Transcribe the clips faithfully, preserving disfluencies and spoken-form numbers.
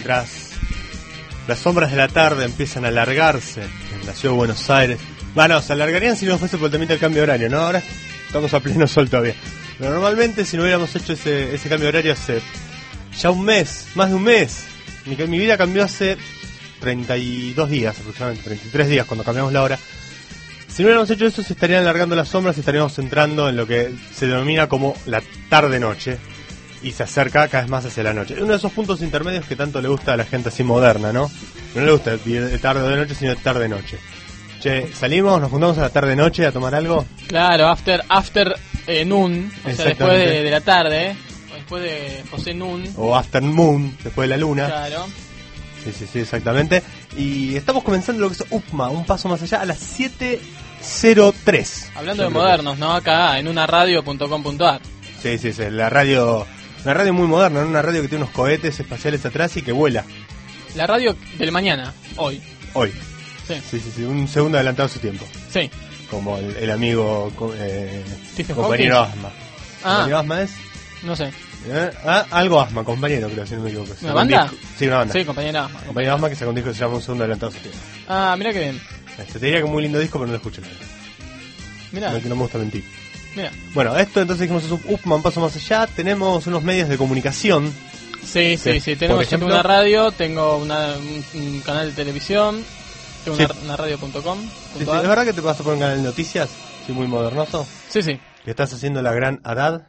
mientras las sombras de la tarde empiezan a alargarse en la ciudad de Buenos Aires. Bueno, se alargarían si no fuese por el temita del cambio de horario, ¿no? Ahora estamos a pleno sol todavía. Pero normalmente si no hubiéramos hecho ese, ese cambio de horario hace ya un mes, más de un mes. Mi, mi vida cambió hace treinta y dos días aproximadamente, treinta y tres días cuando cambiamos la hora. Si no hubiéramos hecho eso, se estarían alargando las sombras y estaríamos entrando en lo que se denomina como la tarde-noche. Y se acerca cada vez más hacia la noche. Uno de esos puntos intermedios que tanto le gusta a la gente así moderna, ¿no? No le gusta de tarde o de noche, sino de tarde-noche. Che, ¿salimos? ¿Nos juntamos a la tarde-noche a tomar algo? Claro, after after eh, noon, o sea, después de, de la tarde, ¿eh? O después de José Noon. O after moon, después de la luna. Claro. Sí, sí, sí, exactamente. Y estamos comenzando lo que es U P M A, un paso más allá, a las siete cero tres. Hablando de modernos, ¿no? Acá en una radio punto com punto a r. Sí, sí, sí, la radio... Una radio muy moderna, ¿no? Una radio que tiene unos cohetes espaciales atrás y que vuela. La radio del mañana, hoy. Hoy. Sí, sí, sí, sí, un segundo adelantado a su tiempo. Sí. Como el, el amigo eh, Stephen compañero Hawking. Asma. Ah. ¿Compañero Asma es? No sé. ¿Eh? Ah, algo Asma, compañero creo, si no me equivoco. ¿Una banda? Disco. Sí, una banda. Sí, compañera Asma. Compañero Asma que sacó un disco que se llama Un segundo adelantado a su tiempo. Ah, mira qué bien. Este, te diría que es un muy lindo disco, pero no lo escucho nada. Mira. No, que no me gusta mentir. Mira. Bueno, esto entonces dijimos es un U P M A, un paso más allá. Tenemos unos medios de comunicación. Sí, sí, sí. Tenemos ejemplo, una radio, tengo una, un, un canal de televisión, tengo sí. una, una radio punto com. Sí, sí, ¿es verdad que te vas a poner un canal de noticias? Sí, muy modernoso. Sí, sí. Que estás haciendo la gran Haddad.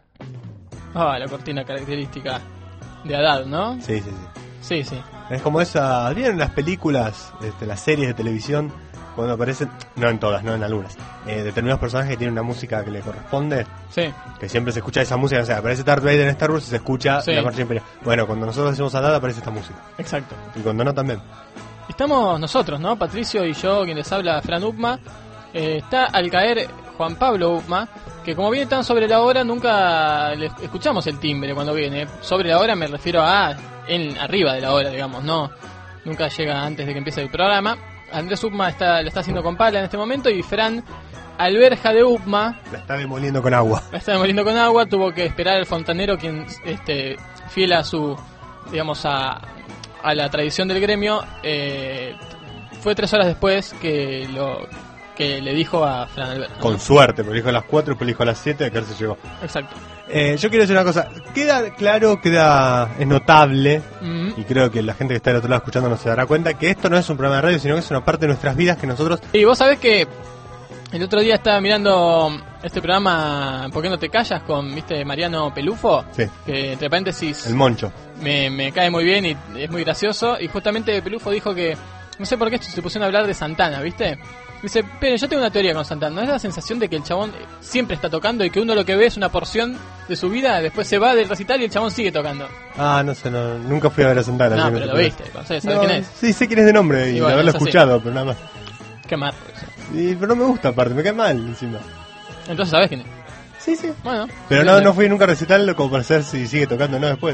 Ah, la cortina característica de Haddad, ¿no? Sí, sí, sí. Sí, sí. Es como esa... ¿Vieron las películas, este, las series de televisión? Cuando aparecen, no en todas, no en algunas, eh, determinados personajes que tienen una música que le corresponde. Sí. Que siempre se escucha esa música, o sea, aparece Darth Vader en Star Wars y se escucha sí. la marcha imperial. Bueno, cuando nosotros hacemos Haddad aparece esta música. Exacto. Y cuando no también. Estamos nosotros, ¿no? Patricio y yo, quien les habla, Fran Upma. Eh, está al caer Juan Pablo Upma, que como viene tan sobre la hora, nunca le escuchamos el timbre cuando viene. Sobre la hora me refiero a en arriba de la hora, digamos, no. Nunca llega antes de que empiece el programa. Andrés Upma está, lo está haciendo con pala en este momento y Fran, alberja de Upma, la está demoliendo con agua. La está demoliendo con agua, tuvo que esperar al fontanero, quien, este, fiel a su, digamos, a, a la tradición del gremio, eh, fue tres horas después que lo que le dijo a Fran Alberto, ¿no? Con suerte, porque dijo a las cuatro, después le dijo a las siete, que él se llegó. Exacto. Eh, yo quiero decir una cosa, queda claro, queda es notable, Mm-hmm. y creo que la gente que está del otro lado escuchando no se dará cuenta, que esto no es un programa de radio, sino que es una parte de nuestras vidas que nosotros... Y vos sabés que el otro día estaba mirando este programa ¿Por qué no te callas? Con, ¿viste? Mariano Pelufo, Sí. que entre paréntesis El Moncho. me, me cae muy bien y es muy gracioso, y justamente Pelufo dijo que, no sé por qué se pusieron a hablar de Santana, ¿viste? Dice, pero yo tengo una teoría con Santana, ¿no es la sensación de que el chabón siempre está tocando y que uno lo que ve es una porción de su vida, después se va del recital y el chabón sigue tocando? Ah, no sé, no, nunca fui a ver a Santana. No, así pero no lo te viste, no sé, ¿sabes no, quién es? Sí, sé quién es de nombre y, Y de bueno, haberlo es así. escuchado, pero nada más. Qué marro eso. Y, pero no me gusta aparte, me cae mal encima. Entonces, ¿sabes quién es? Sí, sí. Bueno. Pero no, no fui nunca a recitarlo como para saber si sigue tocando o no después.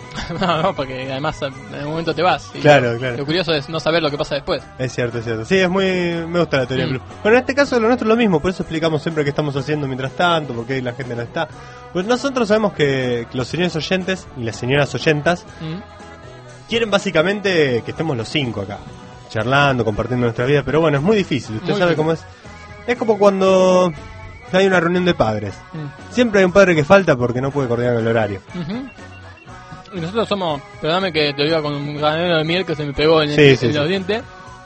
No, no, porque además en algún momento te vas. Y Claro, lo, claro. Lo curioso es no saber lo que pasa después. Es cierto, es cierto. Sí, es muy... me gusta la teoría Mm. del club. Bueno, en este caso lo nuestro es lo mismo, por eso explicamos siempre qué estamos haciendo mientras tanto, por qué la gente no está. Pues nosotros sabemos que, que los señores oyentes y las señoras oyentas Mm. quieren básicamente que estemos los cinco acá, charlando, compartiendo nuestra vida, pero bueno, es muy difícil. Usted Muy sabe difícil. cómo es. Es como cuando hay una reunión de padres. Mm. Siempre hay un padre que falta porque no puede coordinar el horario. Ujú. Y nosotros somos, perdóname que te lo diga con un granero de miel que se me pegó en, el- Sí, sí, en sí. los dientes.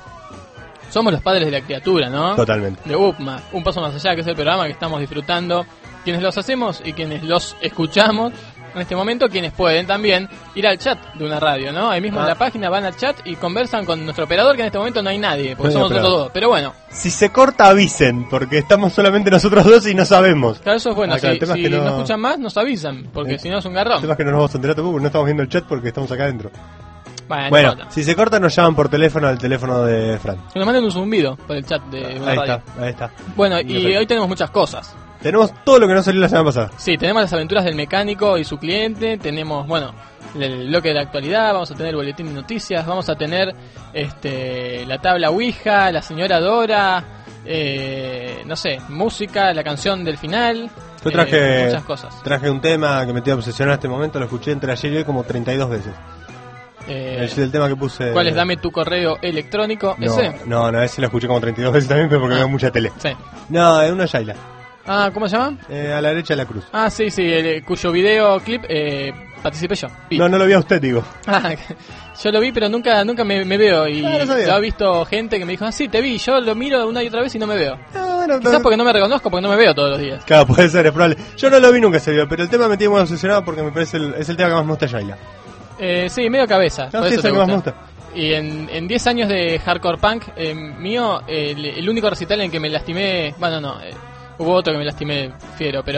Somos los padres de la criatura, ¿no? Totalmente. De Upma, un paso más allá, que es el programa que estamos disfrutando, quienes los hacemos y quienes los escuchamos en este momento, quienes pueden también ir al chat de una radio, ¿no? Ahí mismo Ah. en la página van al chat y conversan con nuestro operador, que en este momento no hay nadie, porque No hay somos nosotros operador. dos. Pero bueno, Si se corta, avisen, porque estamos solamente nosotros dos y no sabemos. claro, eso es bueno. Acá, si el tema es si que no... no- escuchan más, nos avisan, porque Eh, si no es un El garrón. tema es que no nos vamos a enterar tampoco porque no estamos viendo el chat porque estamos acá adentro. Bueno, Bueno, no importa. si se corta nos llaman por teléfono al teléfono de Fran. Que nos manden un zumbido por el chat de una Ahí radio. está, ahí está. Bueno, y Perfecto. hoy tenemos muchas cosas. Tenemos todo lo que no salió la semana pasada. Sí, tenemos las aventuras del mecánico y su cliente, tenemos, bueno, el bloque de la actualidad, vamos a tener el boletín de noticias, vamos a tener este la tabla Ouija, la señora Dora, eh, no sé, música, la canción del final, Yo traje, eh, muchas cosas. traje un tema que me estoy obsesionado en este momento, lo escuché entre ayer y hoy como treinta y dos veces. Eh, el, el tema que puse... ¿Cuál es? Dame tu correo electrónico. No, ¿Ese? no, no, ese lo escuché como treinta y dos veces también, pero porque Ah. veo mucha tele. Sí. No, es una Yaila. Ah, ¿cómo se llama? Eh, a la derecha de la cruz. Ah, sí, sí, el, cuyo videoclip eh, participé yo. Vi. No, no lo vi a usted, digo. Ah, yo lo vi, pero nunca nunca me, me veo. Y Ah, no sabía. lo ha visto gente que me dijo, ah, sí, te vi. Yo lo miro una y otra vez y no me veo. Ah, bueno, Quizás no- porque no me reconozco, porque no me veo todos los días. Claro, puede ser, es probable. Yo no lo vi nunca ese video, pero el tema me tiene muy obsesionado porque me parece el, es el tema que más me gusta de Yaila. Eh, sí, medio cabeza. No, por sí, eso es el te que más me gusta. gusta. Y en en diez años de hardcore punk eh, mío, eh, el, el único recital en que me lastimé... Bueno, no, eh, hubo otro que me lastimé fiero, pero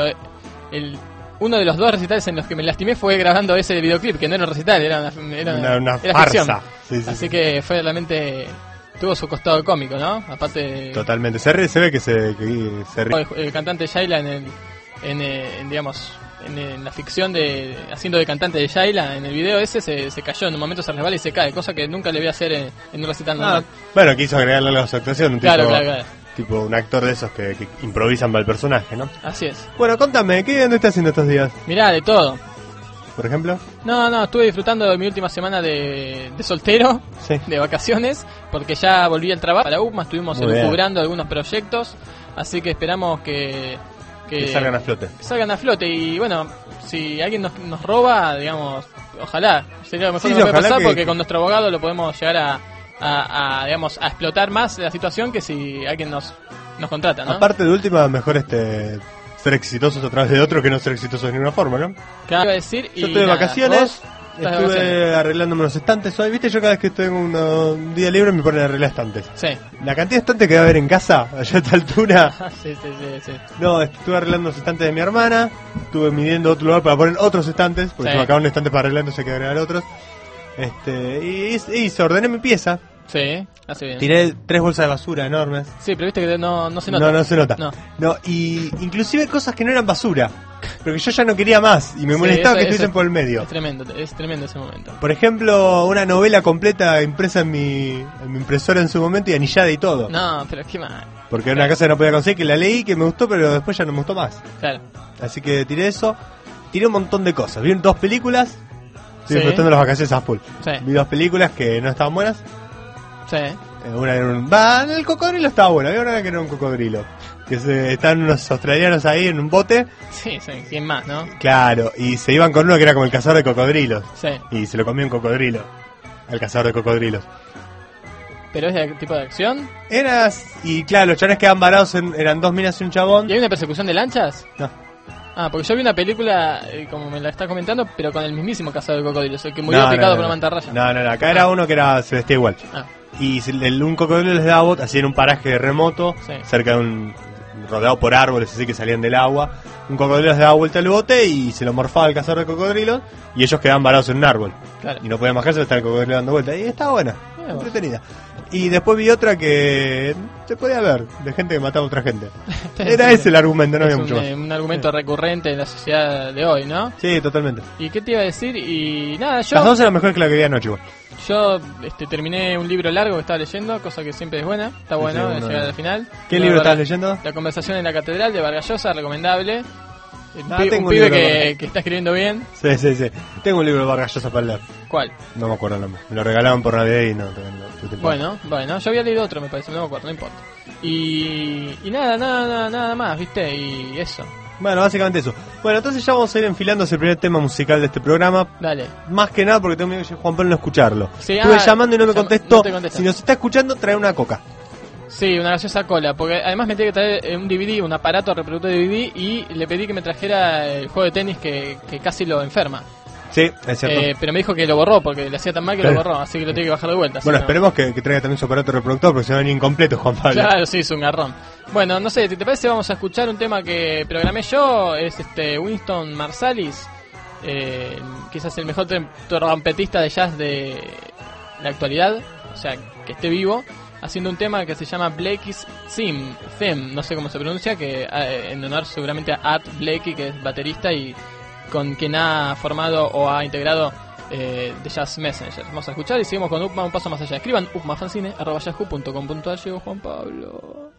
el uno de los dos recitales en los que me lastimé fue grabando ese videoclip, que no era un recital, era una, era Una, una era farsa. ficción. Sí, sí, Así sí. que fue realmente... Tuvo su costado cómico, ¿no? Aparte de... Totalmente. Se, ríe, se ve que se, que se ríe. El, el cantante Yaila en el... En, eh, en, digamos... En, en la ficción de... Haciendo de cantante de Yaila, en el video ese se, se cayó, en un momento se resbala y se cae, cosa que nunca le voy a hacer en, en un recital Ah, normal. bueno, quiso agregarle algo a su actuación. Un Claro, tipo, claro, claro. tipo un actor de esos que, que improvisan para el personaje, ¿no? Así es. Bueno, contame, ¿qué dónde estás haciendo estos días? Mirá, de todo. Por ejemplo. No, no, estuve disfrutando de mi última semana de, de soltero, Sí. de vacaciones, porque ya volví al trabajo. Para U M A estuvimos Muy bien. elucubrando algunos proyectos, así que esperamos que... Que, Que salgan a flote. que salgan a flote. Y bueno, si alguien nos, nos roba, digamos, ojalá. Sería lo mejor Sí, que nos sí, puede ojalá pasar, que- porque con nuestro abogado lo podemos llegar a, a, a, digamos, a explotar más la situación que si alguien nos, nos contrata, ¿no? Aparte de última, mejor este ser exitosos a través de otro que no ser exitosos de ninguna forma, ¿no? ¿Qué iba a decir? Yo Y estuve de nada, vacaciones, ¿vos? ¿Estás de estuve vacaciones? arreglándome los estantes hoy. Viste, yo cada vez que tengo uno- un día libre me ponen a arreglar estantes. Sí. La cantidad de estantes que va a haber en casa, allá a esta altura. sí, sí, sí, sí. No, estuve arreglando los estantes de mi hermana, estuve midiendo otro lugar para poner otros estantes, porque Sí. se me acaban un estante para arreglar, entonces hay que agregar otros. Este, y, y, y se ordené mi pieza, Sí, hace bien. tiré tres bolsas de basura enormes. Sí, pero viste que no, no se nota. No, no se nota. No. No, y inclusive cosas que no eran basura, pero que yo ya no quería más y me Sí, molestaba eso- que eso estuviesen por el medio. Es tremendo, es tremendo ese momento. Por ejemplo, una novela completa impresa en mi, en mi impresora en su momento y anillada y todo. No, pero qué mal. Porque era una cosa que no podía conseguir, que la leí, que me gustó, pero después ya no me gustó más. Claro. Así que tiré eso. Tiré un montón de cosas. Vi dos películas. Estoy Sí. disfrutando las vacaciones a full. Sí. Vi dos películas que no estaban buenas. Sí. Eh, Una era un... Va, el cocodrilo estaba bueno. Había una que era un cocodrilo. Que se, están unos australianos ahí en un bote. Sí, sí, ¿quién más, no? Claro. Y se iban con uno que era como el cazador de cocodrilos. Sí. Y se lo comió un cocodrilo. Al cazador de cocodrilos. ¿Pero es de tipo de acción? Eras... Y claro, los chavales quedaban varados. En, eran dos minas y un chabón. ¿Y hay una persecución de lanchas? No. Ah, porque yo vi una película, eh, como me la está comentando, pero con el mismísimo cazador de cocodrilos, el que murió No, picado no, por no, una mantarraya. No, no, no. Acá era uno que era se vestía igual. Ah, Y se- el, un cocodrilo les daba bot, así en un paraje remoto, Sí. cerca de un. Rodeado por árboles así que salían del agua. Un cocodrilo les daba vuelta al bote y se lo morfaba el cazador de cocodrilos. Y ellos quedaban varados en un árbol. claro. Y no podían bajarse, estaba el cocodrilo dando vuelta. Y estaba buena, Mira vos. entretenida. Y después vi otra que se podía ver, de gente que mataba a otra gente. Era Sí, ese el argumento, no es había un, mucho más. eh, un argumento recurrente en la sociedad de hoy, ¿no? Sí, totalmente. ¿Y qué te iba a decir? Y nada, Las yo dos eran mejor que la que vi anoche, igual. yo este, terminé un libro largo que estaba leyendo, cosa que siempre es buena, está Sí, bueno sí, de uno- llegar al final. ¿Qué Uno libro de estabas Vargas- leyendo? La conversación en la catedral de Vargas Llosa, recomendable. Un, Ah, pi- tengo un un pibe libro de que, Vargas. que está escribiendo bien. Sí, sí, sí. Tengo un libro de Vargas Llosa para leer. ¿Cuál? No me acuerdo el nombre. Me lo regalaban por Navidad y no, todavía no tuve tiempo. Bueno, bueno, yo había leído otro, me parece, no me acuerdo, no importa. Y, y nada, nada, nada, nada más, ¿viste? Y eso, Bueno, básicamente eso. Bueno, entonces ya vamos a ir enfilando ese primer tema musical de este programa. dale. Más que nada porque tengo miedo que llegue Juan Pablo no escucharlo. Sí, Estuve ah, llamando y no me llama- contestó. no te contesta. Si nos está escuchando, trae una coca. Sí, una gaseosa cola, porque además me tiene que traer eh, un D V D, un aparato reproductor de D V D, y le pedí que me trajera el juego de tenis que, que casi lo enferma. Sí, es cierto. Eh, pero me dijo que lo borró, porque le hacía tan mal que Claro. lo borró, así que lo tiene que bajar de vuelta. así bueno, no- esperemos que, que traiga también su aparato reproductor porque se van incompletos, Juan Pablo. Claro, sí, es un garrón. Bueno, no sé, si te parece vamos a escuchar un tema que programé yo, es este Winston Marsalis, eh, quizás el mejor trom- trompetista de jazz de la actualidad, o sea, que esté vivo, haciendo un tema que se llama Blakey's Theme, Theme, no sé cómo se pronuncia, que eh, en honor seguramente a Art Blakey, que es baterista y con quien ha formado o ha integrado eh, The Jazz Messenger. Vamos a escuchar y seguimos con Upma un paso más allá. Escriban upmafancine arroba yahoo punto com punto ar. Llegó Juan Pablo.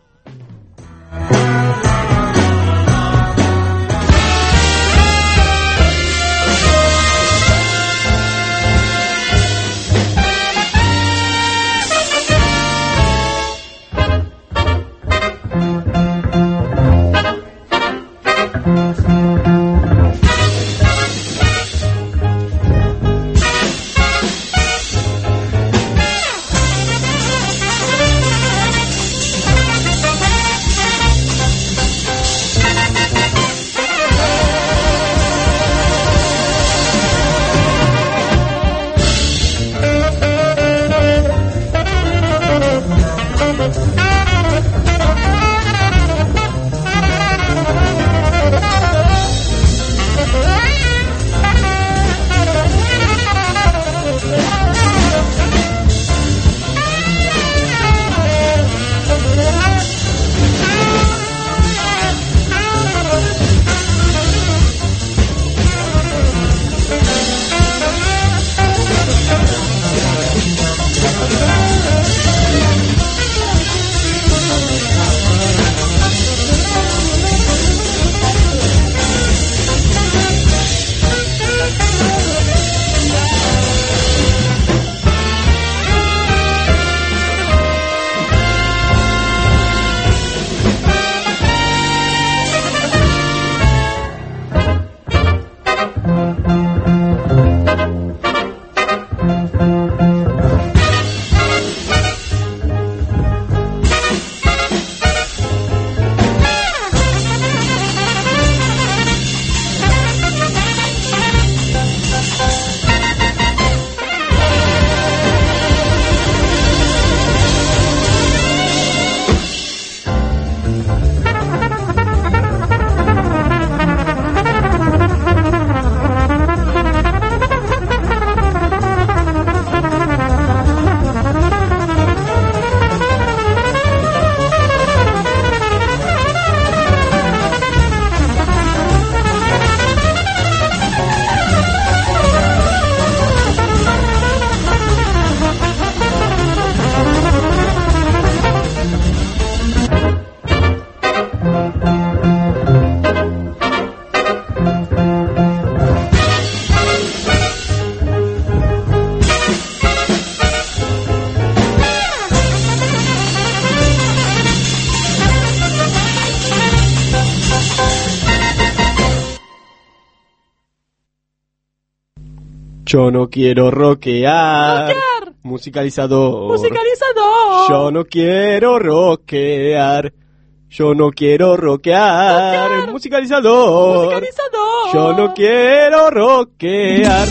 Yo no quiero rockear. Rockear. Musicalizador. Musicalizador. Yo no quiero rockear. Yo no quiero rockear. Rockear. Musicalizador. Musicalizador. Yo no quiero rockear.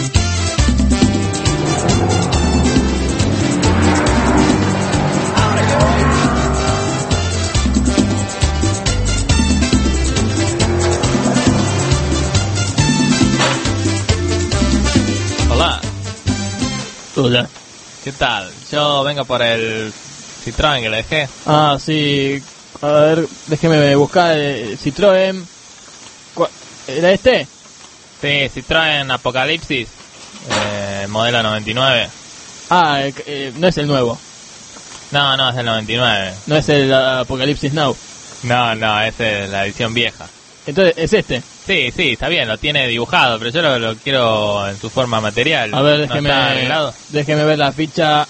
Hola, Hola. ¿qué tal? Yo vengo por el Citroën que le dejé. Ah, sí. A ver, déjeme buscar el Citroën. ¿Cuál- ¿Era este? Sí, Citroën Apocalipsis, eh, modelo noventa y nueve. Ah, eh, eh, no es el nuevo. No, no, es del noventa y nueve. No es el uh, Apocalipsis Now. No, no, esa es la edición vieja. Entonces, es este. Sí, sí, está bien, lo tiene dibujado, pero yo lo, lo quiero en su forma material. A ver, ¿No déjeme, está arreglado? déjeme ver la ficha.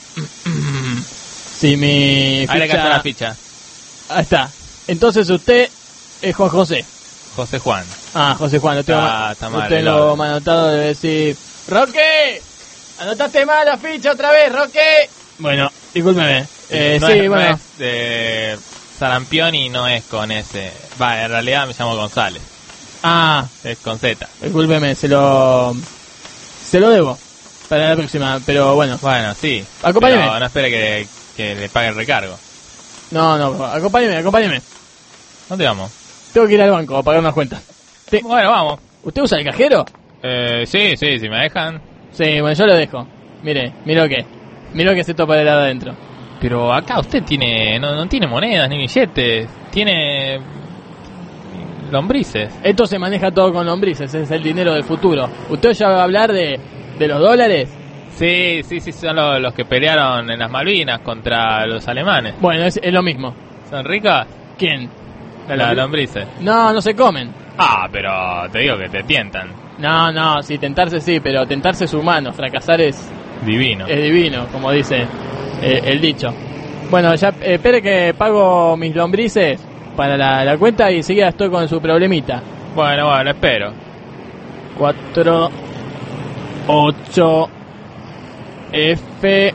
Si mi Ahí le ficha... cacho la ficha. Ahí está. Entonces usted es Juan José. José Juan. Ah, José Juan, lo tengo, Está- ma- está lo mal el tengo orden. mal anotado de decir... ¡Roque! ¡Anotaste mal la ficha otra vez, Roque! Bueno, discúlpeme. Eh, no sí, es, bueno. no es de Sarampión y no es con ese. Va, en realidad me llamo González. Ah, Es con Z. discúlpeme, se lo... Se lo debo. Para la próxima, pero bueno. Bueno, sí. Acompáñeme. Pero no espere que, que le pague el recargo. No, no, acompáñeme, acompáñeme. ¿Dónde vamos? Tengo que ir al banco a pagar unas cuentas. Te- Bueno, vamos. ¿Usted usa el cajero? Eh, sí, sí, si me dejan. Sí, bueno, yo lo dejo. Mire, mire lo que. Mire lo que se topa de lado adentro. Pero acá usted tiene, no, no tiene monedas ni billetes, tiene lombrices. Esto se maneja todo con lombrices, es el dinero del futuro. ¿Usted ya va a hablar de, de los dólares? Sí, sí, sí, son los, los que pelearon en las Malvinas contra los alemanes. Bueno, es, es lo mismo. ¿Son ricas? ¿Quién? Las lombrices. No, no se comen. Ah, pero te digo que te tientan. No, no, sí, tentarse sí, pero tentarse es humano, fracasar es, Divino. es divino, como dice eh, el dicho. Bueno, ya eh, espere que pago mis lombrices para la, la cuenta y enseguida estoy con su problemita. Bueno, bueno, espero. cuatro, ocho, F,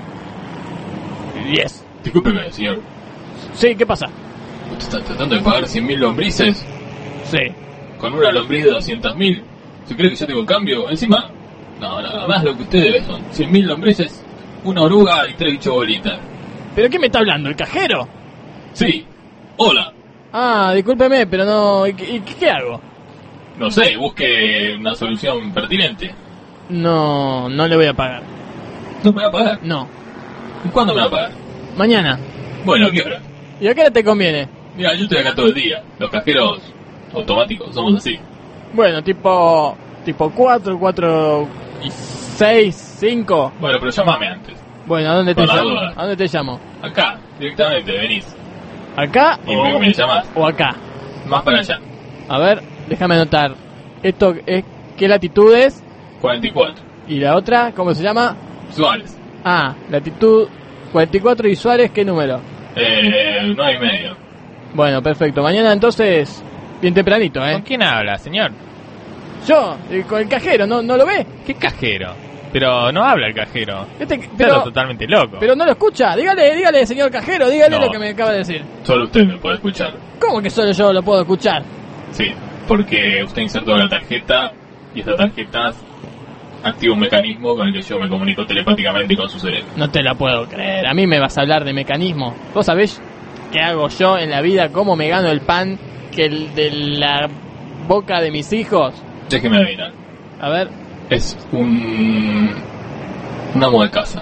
diez. Discúlpeme, señor. Sí, ¿qué pasa? ¿Usted está tratando de pagar cien mil lombrices Sí. con una lombriz de doscientos mil? ¿Se cree que yo tengo cambio? Encima, no, nada más lo que usted debe son cien mil lombrices, una oruga y tres bichos bolitas. ¿Pero qué me está hablando? ¿El cajero? Sí. Hola. Ah, discúlpeme, pero no... ¿Y, y qué hago? No sé, busque una solución pertinente. No, no le voy a pagar. ¿No me va a pagar? No. ¿Y cuándo me va a pagar? Mañana. Bueno, ¿a qué hora? ¿Y a qué hora te conviene? Mira, yo estoy acá todo el día. Los cajeros automáticos somos así. Bueno, tipo... Tipo cuatro, cuatro y seis, cinco. Bueno, pero llámame antes. Bueno, ¿a dónde te Por la llamo? duda. ¿A dónde te llamo? Acá, directamente, venís. ¿Acá Y o, me, me llamás. o acá? Más para allá. A ver, déjame anotar. Esto es... ¿Qué latitud es? cuarenta y cuatro. Y la otra, ¿cómo se llama? Suárez. Ah, latitud cuarenta y cuatro y Suárez, ¿qué número? Eh, nueve y medio. Bueno, perfecto. Mañana entonces, bien tempranito, ¿Con ¿eh? quién habla, señor? Yo, eh, con el cajero, ¿no, no lo ve? ¿Qué cajero? Pero no habla el cajero. Este, Está pero, totalmente loco. pero no lo escucha. Dígale, dígale, señor cajero, dígale No. lo que me acaba de decir. Solo usted me puede escuchar. ¿Cómo que solo yo lo puedo escuchar? Sí, porque usted insertó la tarjeta y esta tarjeta activa un mecanismo con el que yo me comunico telepáticamente con su cerebro. No te la puedo creer. A mí me vas a hablar de mecanismo. ¿Vos sabés qué hago yo en la vida? ¿Cómo me gano el pan que el de la boca de mis hijos? Déjeme adivinar. A ver, Es un... un amo de casa.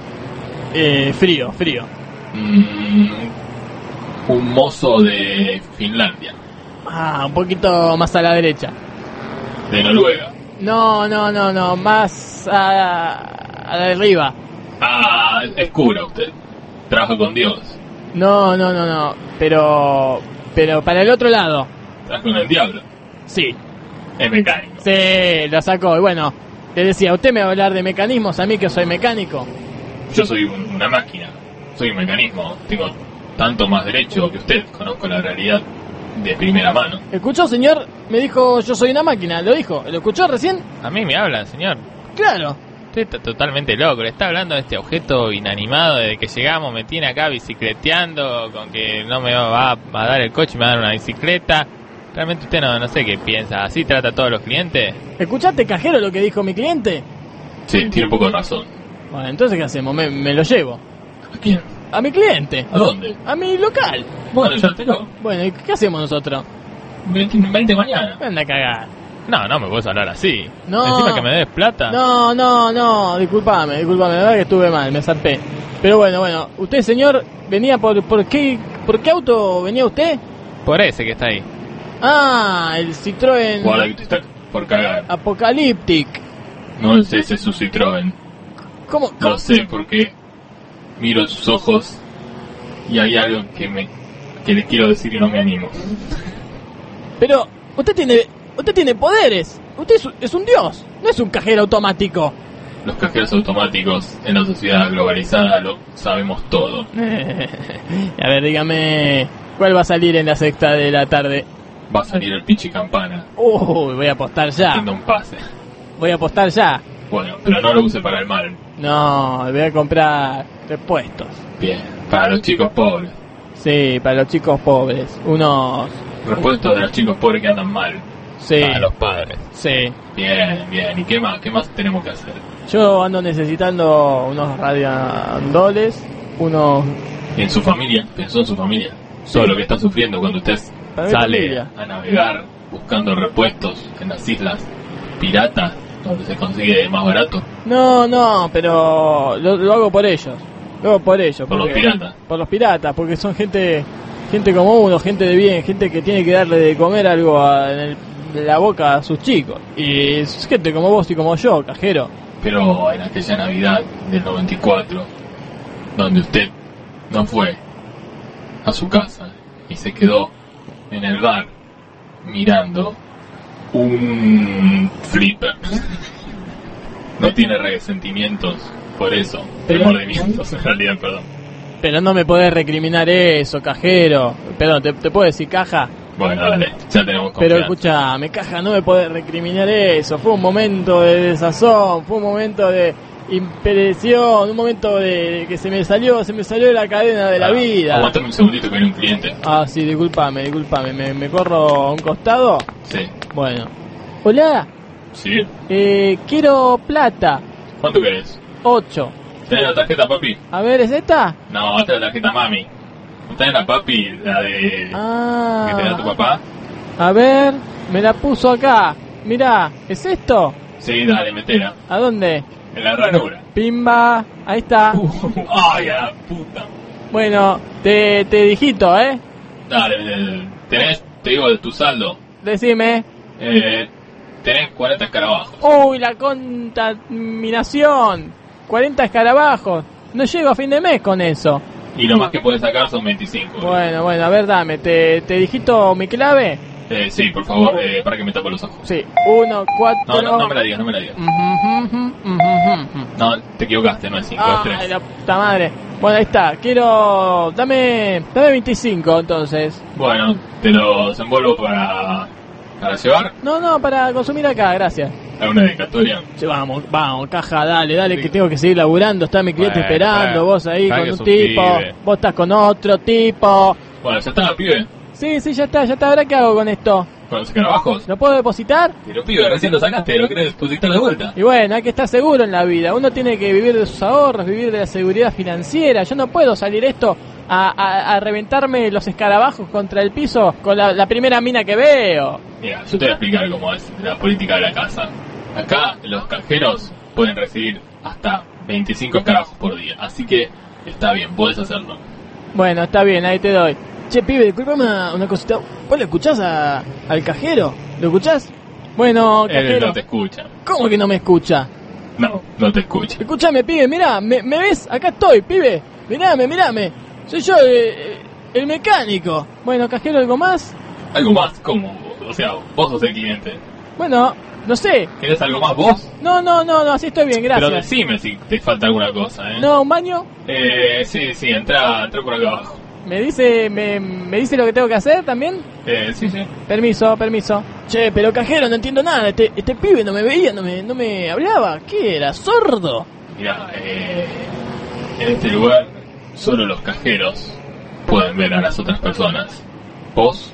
eh, frío, frío. Mm, un mozo de Finlandia. Ah, un poquito más a la derecha. De Noruega. No, no, no, no, más a, a la de arriba. Ah, es cura usted. Trabaja con Dios. No, no, no, no, pero pero para el otro lado. Trabaja con el diablo. Sí, Es mecánico. sí, lo sacó. Y bueno, te decía, usted me va a hablar de mecanismos, a mí que soy mecánico. Yo soy un- una máquina. Soy un mecanismo. Tengo tanto más derecho que usted. Conozco la realidad de primera mano. ¿Escuchó, señor? Me dijo, yo soy una máquina, lo dijo. ¿Lo escuchó recién? A mí me habla, señor. Claro. Usted está totalmente loco, le está hablando de este objeto inanimado desde que llegamos, me tiene acá bicicleteando, con que no me va a, a dar el coche y me va a dar una bicicleta. Realmente usted no, no sé qué piensa, ¿así trata a todos los clientes? ¿Escuchaste, cajero, lo que dijo mi cliente? Sí, tiene un poco de razón. Bueno, entonces ¿qué hacemos? Me, me lo llevo. ¿A quién? A mi cliente. ¿A dónde? A mi local. Bueno, ya te lo. Bueno, ¿y qué hacemos nosotros? veinte, veinte mañana. Anda a cagar. No, no me puedes hablar así. No. Encima que me des plata. No, no, no, disculpame, disculpame, la verdad que estuve mal, me zarpé. Pero bueno, bueno, usted, señor, venía por, por qué, ¿por qué auto venía usted? Por ese que está ahí. Ah, el Citroën Guarda que te está por cagar. Apocalyptic. No es ese su Citroën. ¿Cómo? cómo? Lo sé porque miro sus ojos y hay algo que me que le quiero decir y no me animo. Pero usted tiene, usted tiene poderes. Usted es, un- es un dios, no es un cajero automático. Los cajeros automáticos en la sociedad globalizada lo sabemos todo. A ver, dígame, ¿cuál va a salir en la sexta de la tarde? Va a salir el Pichi Campana Uy, voy a apostar ya. haciendo un pase. Voy a apostar ya. Bueno, pero no lo use para el mal. No, voy a comprar repuestos. Bien, para los chicos pobres. Sí, para los chicos pobres. Unos... Repuestos de los chicos pobres que andan mal. Sí, Para los padres. sí. Bien, bien. ¿Y qué más? ¿Qué más tenemos que hacer? Yo ando necesitando unos radiandoles, unos... ¿Y en su familia? ¿Pensó en su familia? Sí. Todo lo que está sufriendo cuando usted Para mi sale familia. a navegar buscando repuestos en las islas piratas, donde se consigue más barato. No, no, pero lo, lo hago por ellos. Lo hago por ellos. Por los porque- piratas. Por los piratas, porque son gente gente como uno, gente de bien, gente que tiene que darle de comer algo a- en, el- en la boca a sus chicos. Y es gente como vos y como yo, cajero. Pero en aquella Navidad del noventa y cuatro, donde usted no fue a su casa y se quedó en el bar mirando un flipper. No tiene resentimientos por eso, Pero- remordimientos en realidad, perdón. Pero no me podés recriminar eso, cajero. Perdón, ¿te, te puedo decir caja? Bueno, dale, ya tenemos Pero confianza. escúchame, caja, no me podés recriminar eso. Fue un momento de desazón, fue un momento de impresión, un momento de que se me salió, se me salió de la cadena de la Ah, vida. Aguantame un segundito que viene un cliente. Ah, sí, disculpame, disculpame, ¿me, me corro a un costado? Sí, Bueno. Hola, sí. eh, quiero plata, ¿Cuánto querés? ocho. ¿Tenés la tarjeta, papi? A ver, ¿es esta? No, esta es la tarjeta mami. ¿Tenés la papi, la de... Ah, que te da tu papá? a ver, me la puso acá. Mirá, ¿es esto? Sí, dale, metela. ¿A dónde? En la ranura. Pimba, ahí está. Ay, a la puta. Bueno, te, te digito, ¿eh? Dale, eh, tenés, te digo, de tu saldo. Decime. Eh, tenés cuarenta escarabajos. Uy, la contaminación. cuarenta escarabajos. No llego a fin de mes con eso. Y lo más que puedes sacar son veinticinco. Bueno, bueno, a ver, dame. ¿Te, te digito mi clave? Eh, sí, por favor, eh, para que me tape los ojos. Sí. Uno, cuatro... No, no, no me la digas, no me la digas. Ujú, ujú, ujú, ujú. No, te equivocaste, no es cinco, es Ay, tres. la puta madre. Bueno, ahí está. Quiero... Dame... Dame veinticinco, entonces. Bueno, te los envuelvo para, para llevar No, no, para consumir acá, gracias. a una dedicatoria. Sí, vamos, vamos, caja, dale, dale, que tengo que seguir laburando. Está mi cliente Bueno, esperando, bueno. vos ahí Sabe con que un es un tipo, pibe. vos estás con otro tipo. Bueno, ya está, pibe. Sí, sí, ya está, ya está. ¿Ahora qué hago con esto? Con los escarabajos. ¿Lo puedo depositar? Pero pibe, recién lo sacaste, ¿lo querés depositar de vuelta? Y bueno, hay que estar seguro en la vida. Uno tiene que vivir de sus ahorros, vivir de la seguridad financiera. Yo no puedo salir esto a, a, a reventarme los escarabajos contra el piso con la, la primera mina que veo. Mira, yo te voy a explicar cómo es la política de la casa. Acá los cajeros pueden recibir hasta veinticinco escarabajos por día, así que está bien, puedes hacerlo. Bueno, está bien, ahí te doy. Che, pibe, disculpame una, una cosita. ¿Vos le escuchás a, al cajero? ¿Lo escuchás? Bueno, Él cajero. no te escucha. ¿Cómo que no me escucha? No, no te escucha. Escúchame, pibe, mirá, ¿me, me ves? Acá estoy, pibe. Mirame, mirame. Soy yo, eh, el mecánico. Bueno, cajero, ¿algo más? Algo más, como, o sea, vos sos el cliente. Bueno, no sé. ¿Querés algo más vos? No, no, no, no, así estoy bien, Pero gracias. decime si te falta alguna cosa, ¿eh? No, un baño. Eh, sí, sí, entra, entra por acá abajo. ¿Me dice, me, me dice lo que tengo que hacer también? Eh, sí, sí. Permiso, permiso. Che, pero cajero, no entiendo nada. Este, este pibe no me veía, no me, no me hablaba. ¿Qué era? ¿Sordo? Mira, eh, en este lugar solo los cajeros pueden ver a las otras personas. Vos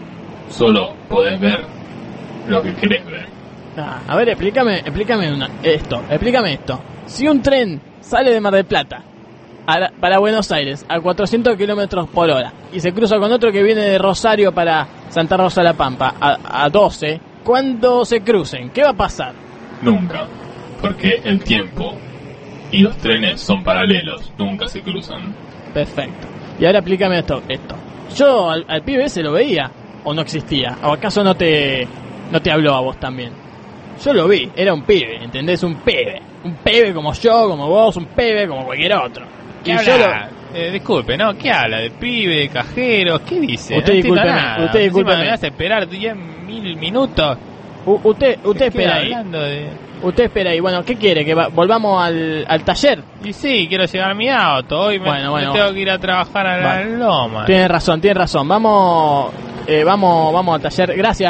solo podés ver lo que querés ver. Ah, a ver, explícame, explícame una, esto, explícame esto. Si un tren sale de Mar del Plata a la- para Buenos Aires a cuatrocientos kilómetros por hora y se cruza con otro que viene de Rosario para Santa Rosa de la Pampa a, a doce, cuando se crucen, ¿qué va a pasar? Nunca. Porque el tiempo y los trenes son paralelos, nunca se cruzan. Perfecto. Y ahora explícame esto, esto. Yo al, al pibe ese lo veía o no existía, o acaso no te no te habló a vos también. Yo lo vi, era un pibe, ¿entendés? Un pibe, un pibe como yo, como vos, un pibe como cualquier otro. ¿Qué Y yo habla? Eh, disculpe, ¿no? ¿Qué habla? ¿De pibe, de cajero? ¿Qué dice? Usted no entiendo discúlpeme, nada. usted Encima discúlpeme. me hace esperar diez mil minutos. U- usted usted ¿Qué espera ahí, hablando de...? usted espera ahí. Bueno, ¿qué quiere? ¿Que va- volvamos al, al taller? Y sí, quiero llegar a mi auto. Hoy me, Bueno, bueno. me tengo que ir a trabajar a la Vale. loma. Tiene razón, tiene razón. Vamos, eh, vamos, vamos al taller. Gracias,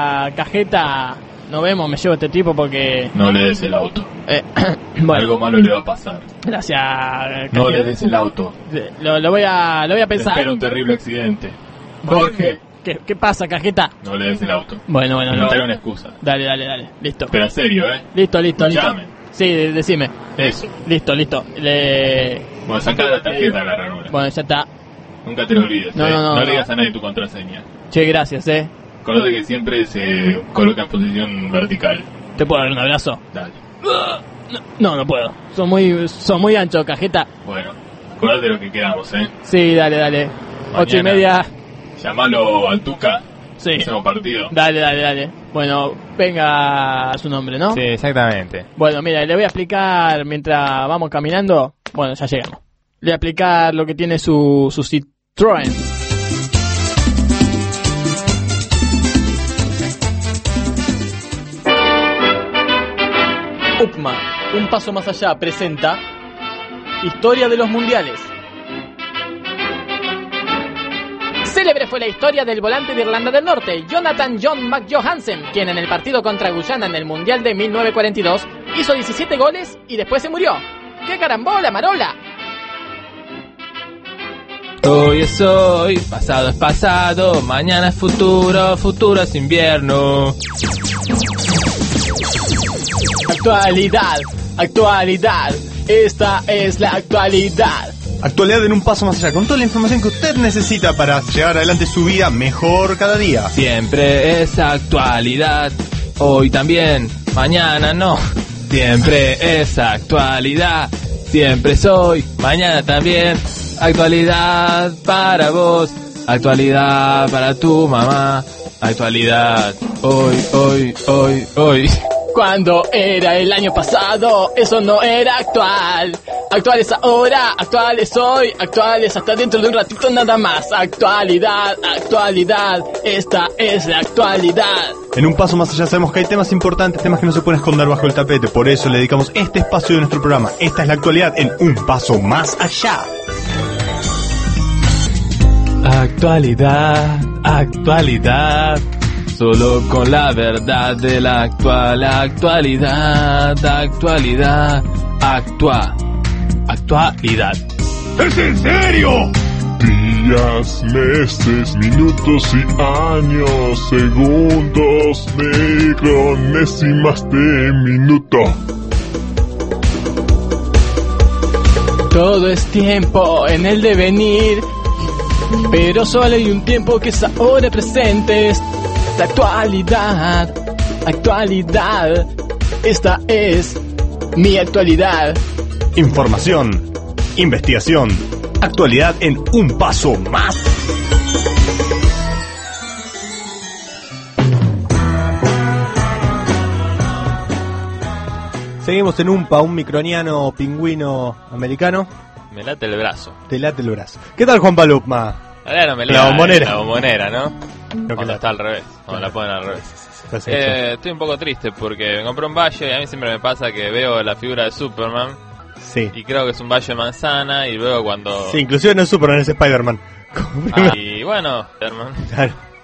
cajeta. Nos vemos, me llevo este tipo porque... No le des el auto. eh, bueno, Algo malo le va a pasar. gracias, No cajeta. le des el auto. Lo, lo voy a, lo voy a Te pensar. espera un terrible accidente. Jorge, ¿Qué, ¿Qué pasa, cajeta? no le des el auto. Bueno, bueno, no. Inventaré una excusa. Dale, dale, dale. Listo. Pero en serio, ¿eh? Listo, listo, listo. Llame. Sí, de- decime. Eso. Listo, listo. Le... Bueno, saca la tarjeta de la ranura. Bueno, ya está. Nunca te lo olvides. No, ¿eh? no, no, no no. le digas a nadie tu contraseña. Che, gracias, eh. Acordate que siempre se coloca en posición vertical. ¿Te puedo dar un abrazo? Dale. No, no puedo. Son muy, son muy ancho, cajeta. Bueno, acordate de lo que quedamos, ¿eh? Sí, dale, dale. Ocho y Mañana. media. Llamalo al Tuca. Sí. Hacemos partido. Dale, dale, dale. Bueno, venga a su nombre, ¿no? Sí, exactamente. Bueno, mira, le voy a explicar mientras vamos caminando. Bueno, ya llegamos. Le voy a explicar lo que tiene su, su Citroën. UPMA, un paso más allá, presenta Historia de los Mundiales. Célebre fue la historia del volante de Irlanda del Norte, Jonathan John McJohansen, quien en el partido contra Guyana en el Mundial de mil novecientos cuarenta y dos hizo diecisiete goles y después se murió. ¡Qué carambola, marola! Hoy es hoy, pasado es pasado, mañana es futuro, futuro es invierno. Actualidad, actualidad, esta es la actualidad. Actualidad en un paso más allá, con toda la información que usted necesita para llevar adelante su vida mejor cada día. Siempre es actualidad, hoy también, mañana no. Siempre es actualidad, siempre soy, mañana también. Actualidad para vos, actualidad para tu mamá, actualidad, hoy, hoy, hoy, hoy. Cuando era el año pasado, eso no era actual. Actual es ahora, actual es hoy, actual es hasta dentro de un ratito nada más. Actualidad, actualidad, esta es la actualidad. En un paso más allá sabemos que hay temas importantes, temas que no se pueden esconder bajo el tapete. Por eso le dedicamos este espacio de nuestro programa. Esta es la actualidad en un paso más allá. Actualidad, actualidad, solo con la verdad de la actual actualidad, actualidad, actua, actualidad. ¿Es en serio? Días, meses, minutos y años, segundos, micronésimas de minuto. Todo es tiempo en el devenir, pero solo hay un tiempo que es ahora presente. Es la actualidad, actualidad, esta es mi actualidad. Información, investigación, actualidad en un paso más. Seguimos en Umpa, un microniano pingüino americano. Me late el brazo. Te late el brazo. ¿Qué tal, Juan Palupma? Ahora no me La late, bombonera. La bombonera, ¿no? Lo que Cuando la- está al revés, cuando Claro. la ponen al revés. Pues Eh, estoy un poco triste porque me compré un valle y a mí siempre me pasa que veo la figura de Superman Sí. y creo que es un valle de manzana y luego cuando... Sí, inclusive no es Superman, es Spider-Man. Como primera- Y bueno, hermano. Claro.